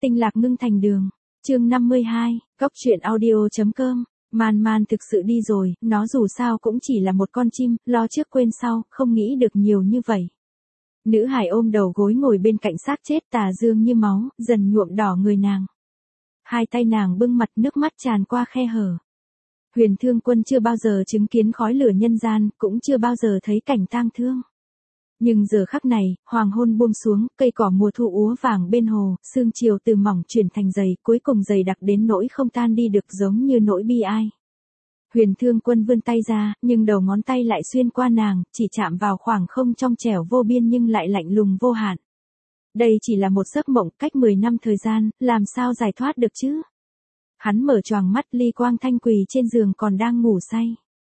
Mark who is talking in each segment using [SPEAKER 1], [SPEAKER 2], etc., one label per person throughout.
[SPEAKER 1] Tinh lạc ngưng thành đường. Chương 52, Cóc truyện audio.com. Man Man thực sự đi rồi, nó dù sao cũng chỉ là một con chim, lo trước quên sau, không nghĩ được nhiều như vậy. Nữ hải ôm đầu gối ngồi bên cạnh xác chết tà dương như máu, dần nhuộm đỏ người nàng. Hai tay nàng bưng mặt, nước mắt tràn qua khe hở. Huyền Thương Quân chưa bao giờ chứng kiến khói lửa nhân gian, cũng chưa bao giờ thấy cảnh tang thương. Nhưng giờ khắc này, hoàng hôn buông xuống, cây cỏ mùa thu úa vàng bên hồ, sương chiều từ mỏng chuyển thành dày, cuối cùng dày đặc đến nỗi không tan đi được, giống như nỗi bi ai. Huyền Thương Quân vươn tay ra, nhưng đầu ngón tay lại xuyên qua nàng, chỉ chạm vào khoảng không trong trẻo vô biên nhưng lại lạnh lùng vô hạn. Đây chỉ là một giấc mộng, cách 10 năm thời gian, làm sao giải thoát được chứ? Hắn mở choàng mắt, Ly Quang Thanh quỳ trên giường còn đang ngủ say.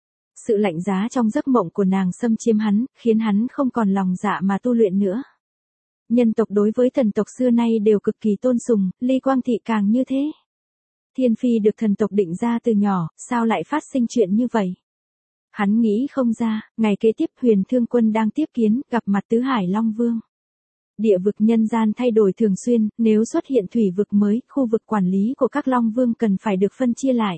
[SPEAKER 1] Sự lạnh giá trong giấc mộng của nàng xâm chiếm hắn, khiến hắn không còn lòng dạ mà tu luyện nữa. Nhân tộc đối với thần tộc xưa nay đều cực kỳ tôn sùng, Ly Quang Thị càng như thế. Thiên Phi được thần tộc định ra từ nhỏ, sao lại phát sinh chuyện như vậy? Hắn nghĩ không ra, ngày kế tiếp Huyền Thương Quân đang tiếp kiến, gặp mặt Tứ Hải Long Vương. Địa vực nhân gian thay đổi thường xuyên, nếu xuất hiện thủy vực mới, khu vực quản lý của các Long Vương cần phải được phân chia lại.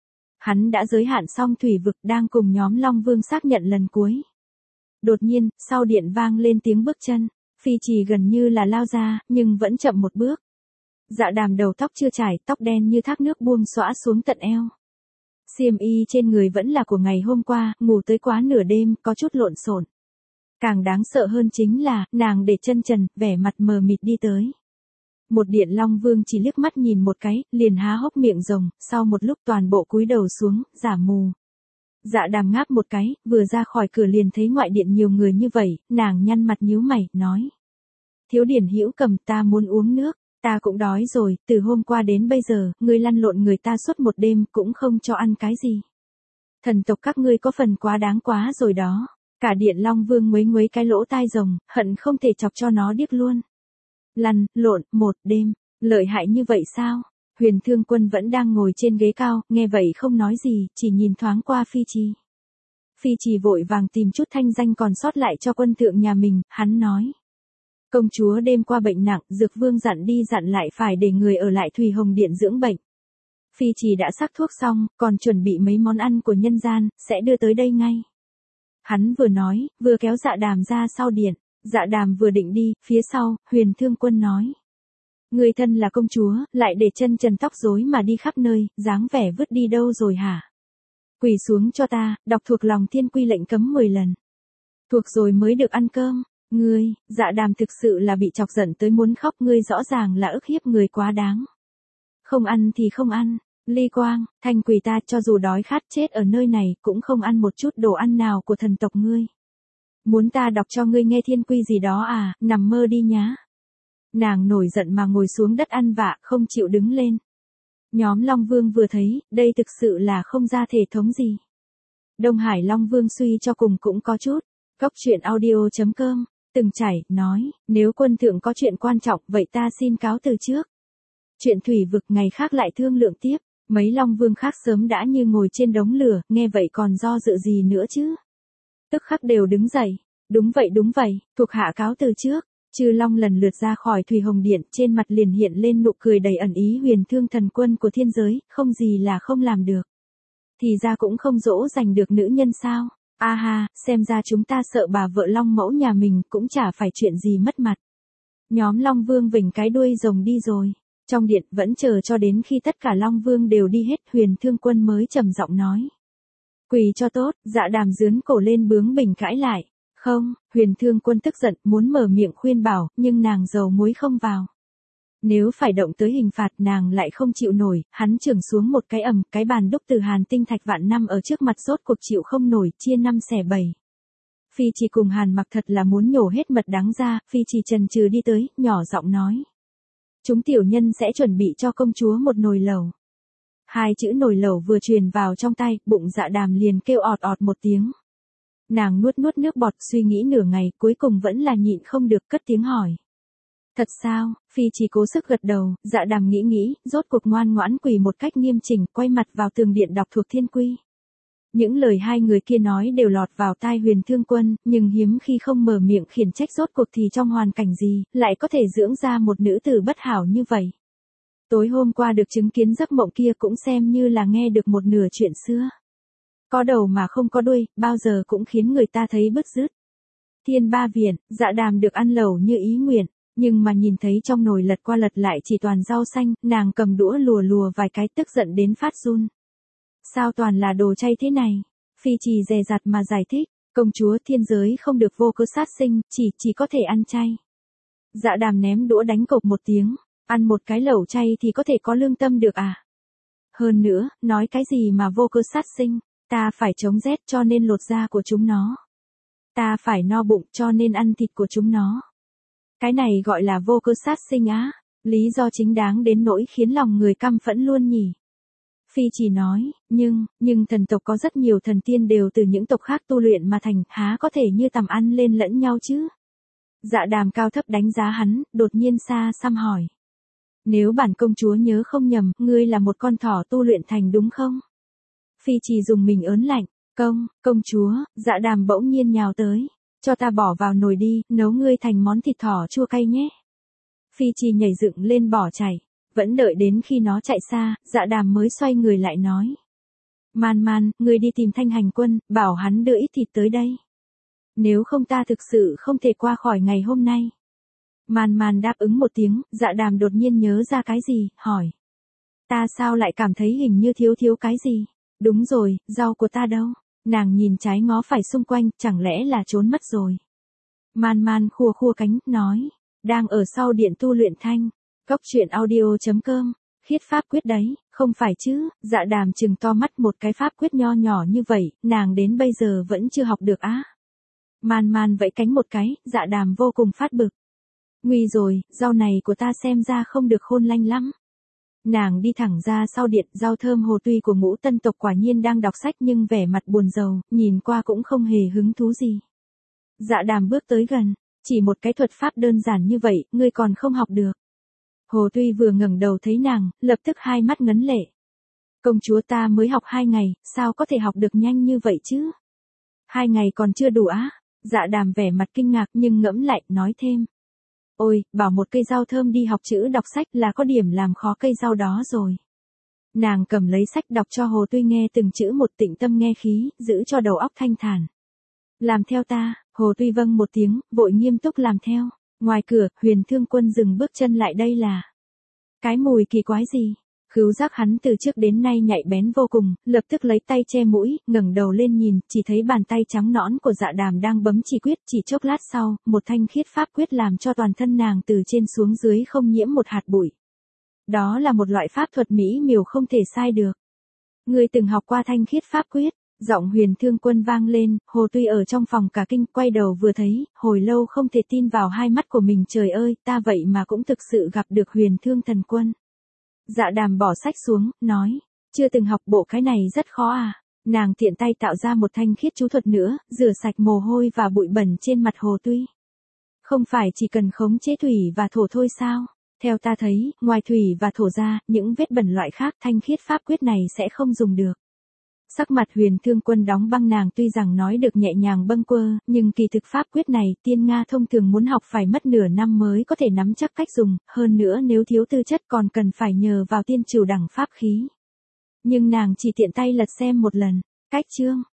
[SPEAKER 1] Hắn đã giới hạn xong thủy vực, đang cùng nhóm Long Vương xác nhận lần cuối. Đột nhiên, sau điện vang lên tiếng bước chân, Phi Trì gần như là lao ra, nhưng vẫn chậm một bước. Dạ Đàm đầu tóc chưa trải, tóc đen như thác nước buông xõa xuống tận eo. Xiêm y trên người vẫn là của ngày hôm qua, ngủ tới quá nửa đêm, có chút lộn xộn. Càng đáng sợ hơn chính là, nàng để chân trần, vẻ mặt mờ mịt đi tới. Một điện Long Vương chỉ liếc mắt nhìn một cái, liền há hốc miệng rồng, sau một lúc toàn bộ cúi đầu xuống, giả mù. Dạ Đàm ngáp một cái, vừa ra khỏi cửa liền thấy ngoại điện nhiều người như vậy, nàng nhăn mặt nhíu mày, nói. Thiếu Điển Hữu Cầm, ta muốn uống nước, ta cũng đói rồi, từ hôm qua đến bây giờ, ngươi lăn lộn người ta suốt một đêm, cũng không cho ăn cái gì. Thần tộc các ngươi có phần quá đáng quá rồi đó. Cả điện Long Vương nguấy cái lỗ tai rồng, hận không thể chọc cho nó điếc luôn. Lăn, lộn, một đêm, lợi hại như vậy sao? Huyền Thương Quân vẫn đang ngồi trên ghế cao, nghe vậy không nói gì, chỉ nhìn thoáng qua Phi Trì. Phi Trì vội vàng tìm chút thanh danh còn sót lại cho quân thượng nhà mình, hắn nói. Công chúa đêm qua bệnh nặng, Dược Vương dặn đi dặn lại phải để người ở lại Thủy Hồng Điện dưỡng bệnh. Phi Trì đã sắc thuốc xong, còn chuẩn bị mấy món ăn của nhân gian, sẽ đưa tới đây ngay. Hắn vừa nói, vừa kéo Dạ Đàm ra sau điện. Dạ Đàm vừa định đi, phía sau, Huyền Thương Quân nói. Người thân là công chúa, lại để chân trần tóc rối mà đi khắp nơi, dáng vẻ vứt đi đâu rồi hả? Quỳ xuống cho ta, đọc thuộc lòng thiên quy lệnh cấm 10 lần. Thuộc rồi mới được ăn cơm. Ngươi, Dạ Đàm thực sự là bị chọc giận tới muốn khóc, ngươi rõ ràng là ức hiếp người quá đáng. Không ăn thì không ăn. Ly Quang, Thanh quỳ ta cho dù đói khát chết ở nơi này, cũng không ăn một chút đồ ăn nào của thần tộc ngươi. Muốn ta đọc cho ngươi nghe thiên quy gì đó à, nằm mơ đi nhá. Nàng nổi giận mà ngồi xuống đất ăn vạ, không chịu đứng lên. Nhóm Long Vương vừa thấy, đây thực sự là không ra thể thống gì. Đông Hải Long Vương suy cho cùng cũng có chút. Cóc truyện audio.com, từng chảy, nói, nếu quân thượng có chuyện quan trọng, vậy ta xin cáo từ trước. Chuyện thủy vực ngày khác lại thương lượng tiếp. Mấy Long Vương khác sớm đã như ngồi trên đống lửa, nghe vậy còn do dự gì nữa chứ? Tức khắc đều đứng dậy. Đúng vậy, thuộc hạ cáo từ trước. Chư Long lần lượt ra khỏi Thủy Hồng Điện, trên mặt liền hiện lên nụ cười đầy ẩn ý. Huyền Thương thần quân của thiên giới, không gì là không làm được. Thì ra cũng không dỗ dành được nữ nhân sao? A ha, xem ra chúng ta sợ bà vợ Long mẫu nhà mình, cũng chả phải chuyện gì mất mặt. Nhóm Long Vương vểnh cái đuôi rồng đi rồi. Trong điện vẫn chờ cho đến khi tất cả Long Vương đều đi hết, Huyền Thương Quân mới trầm giọng nói. Quỳ cho tốt. Dạ Đàm dướn cổ lên bướng bỉnh cãi lại. Không, Huyền Thương Quân tức giận, muốn mở miệng khuyên bảo, nhưng nàng dầu muối không vào. Nếu phải động tới hình phạt nàng lại không chịu nổi, hắn chưởng xuống một cái ầm, cái bàn đúc từ hàn tinh thạch vạn năm ở trước mặt rốt cuộc chịu không nổi, chia 5 xẻ 7. Phi Trì cùng Hàn Mặc thật là muốn nhổ hết mật đắng ra, Phi Trì chần chừ đi tới, nhỏ giọng nói. Chúng tiểu nhân sẽ chuẩn bị cho công chúa một nồi lẩu. Hai chữ nồi lẩu vừa truyền vào trong tay, bụng Dạ Đàm liền kêu ọt ọt một tiếng. Nàng nuốt nước bọt, suy nghĩ nửa ngày, cuối cùng vẫn là nhịn không được, cất tiếng hỏi. Thật sao? Phi Trì cố sức gật đầu. Dạ Đàm nghĩ, rốt cuộc ngoan ngoãn quỳ một cách nghiêm chỉnh, quay mặt vào tường điện đọc thuộc thiên quy. Những lời hai người kia nói đều lọt vào tai Huyền Thương Quân, nhưng hiếm khi không mở miệng khiển trách, rốt cuộc thì trong hoàn cảnh gì, lại có thể dưỡng ra một nữ tử bất hảo như vậy. Tối hôm qua được chứng kiến giấc mộng kia cũng xem như là nghe được một nửa chuyện xưa. Có đầu mà không có đuôi, bao giờ cũng khiến người ta thấy bứt rứt. Thiên Ba Viện, Dạ Đàm được ăn lẩu như ý nguyện, nhưng mà nhìn thấy trong nồi lật qua lật lại chỉ toàn rau xanh, nàng cầm đũa lùa lùa vài cái tức giận đến phát run. Sao toàn là đồ chay thế này? Phi Trì dè dặt mà giải thích, công chúa thiên giới không được vô cớ sát sinh, chỉ có thể ăn chay. Dạ Đàm ném đũa đánh cộc một tiếng, ăn một cái lẩu chay thì có thể có lương tâm được à? Hơn nữa, nói cái gì mà vô cớ sát sinh, ta phải chống rét cho nên lột da của chúng nó. Ta phải no bụng cho nên ăn thịt của chúng nó. Cái này gọi là vô cớ sát sinh á, lý do chính đáng đến nỗi khiến lòng người căm phẫn luôn nhỉ. Phi Chỉ nói, nhưng thần tộc có rất nhiều thần tiên đều từ những tộc khác tu luyện mà thành, há có thể như tầm ăn lên lẫn nhau chứ? Dạ Đàm cao thấp đánh giá hắn, đột nhiên xa xăm hỏi. Nếu bản công chúa nhớ không nhầm, ngươi là một con thỏ tu luyện thành đúng không? Phi Chỉ dùng mình ớn lạnh, công chúa, Dạ Đàm bỗng nhiên nhào tới. Cho ta bỏ vào nồi đi, nấu ngươi thành món thịt thỏ chua cay nhé. Phi Chỉ nhảy dựng lên bỏ chạy. Vẫn đợi đến khi nó chạy xa, Dạ Đàm mới xoay người lại nói. Man, ngươi đi tìm Thanh Hành Quân, bảo hắn đưa ít thịt tới đây. Nếu không ta thực sự không thể qua khỏi ngày hôm nay. Man đáp ứng một tiếng, Dạ Đàm đột nhiên nhớ ra cái gì, hỏi. Ta sao lại cảm thấy hình như thiếu cái gì? Đúng rồi, rau của ta đâu? Nàng nhìn trái ngó phải xung quanh, chẳng lẽ là trốn mất rồi? Man khua cánh, nói. Đang ở sau điện tu luyện thanh. Cốc truyện audio.com, khiết pháp quyết đấy, không phải chứ? Dạ Đàm trừng to mắt, một cái pháp quyết nho nhỏ như vậy, nàng đến bây giờ vẫn chưa học được á. Man vẫy cánh một cái, Dạ Đàm vô cùng phát bực. Nguy rồi, rau này của ta xem ra không được khôn lanh lắm. Nàng đi thẳng ra sau điện, rau thơm Hồ Tuy của Ngũ Tân tộc quả nhiên đang đọc sách nhưng vẻ mặt buồn rầu, nhìn qua cũng không hề hứng thú gì. Dạ Đàm bước tới gần, chỉ một cái thuật pháp đơn giản như vậy, ngươi còn không học được. Hồ Tuy vừa ngẩng đầu thấy nàng, lập tức hai mắt ngấn lệ. Công chúa ta mới học 2 ngày, sao có thể học được nhanh như vậy chứ? 2 ngày còn chưa đủ á? Dạ Đàm vẻ mặt kinh ngạc nhưng ngẫm lại, nói thêm. Ôi, bảo một cây rau thơm đi học chữ đọc sách là có điểm làm khó cây rau đó rồi. Nàng cầm lấy sách đọc cho Hồ Tuy nghe từng chữ một, tĩnh tâm nghe khí, giữ cho đầu óc thanh thản. Làm theo ta, Hồ Tuy vâng một tiếng, vội nghiêm túc làm theo. Ngoài cửa, Huyền Thương Quân dừng bước chân lại, đây là cái mùi kỳ quái gì? Khứu giác hắn từ trước đến nay nhạy bén vô cùng, lập tức lấy tay che mũi, ngẩng đầu lên nhìn, chỉ thấy bàn tay trắng nõn của Dạ Đàm đang bấm chỉ quyết, chỉ chốc lát sau, một thanh khiết pháp quyết làm cho toàn thân nàng từ trên xuống dưới không nhiễm một hạt bụi. Đó là một loại pháp thuật mỹ miều không thể sai được. Ngươi từng học qua thanh khiết pháp quyết? Giọng Huyền Thương Quân vang lên, Hồ Tuy ở trong phòng cả kinh, quay đầu vừa thấy, hồi lâu không thể tin vào hai mắt của mình, trời ơi, ta vậy mà cũng thực sự gặp được Huyền Thương Thần Quân. Dạ Đàm bỏ sách xuống, nói, chưa từng học bộ cái này rất khó à? Nàng tiện tay tạo ra một thanh khiết chú thuật nữa, rửa sạch mồ hôi và bụi bẩn trên mặt Hồ Tuy. Không phải chỉ cần khống chế thủy và thổ thôi sao? Theo ta thấy, ngoài thủy và thổ ra, những vết bẩn loại khác thanh khiết pháp quyết này sẽ không dùng được. Sắc mặt Huyền Thương Quân đóng băng, nàng tuy rằng nói được nhẹ nhàng bâng quơ, nhưng kỳ thực pháp quyết này tiên Nga thông thường muốn học phải mất nửa năm mới có thể nắm chắc cách dùng, hơn nữa nếu thiếu tư chất còn cần phải nhờ vào tiên trừu đẳng pháp khí. Nhưng nàng chỉ tiện tay lật xem một lần, cách chương,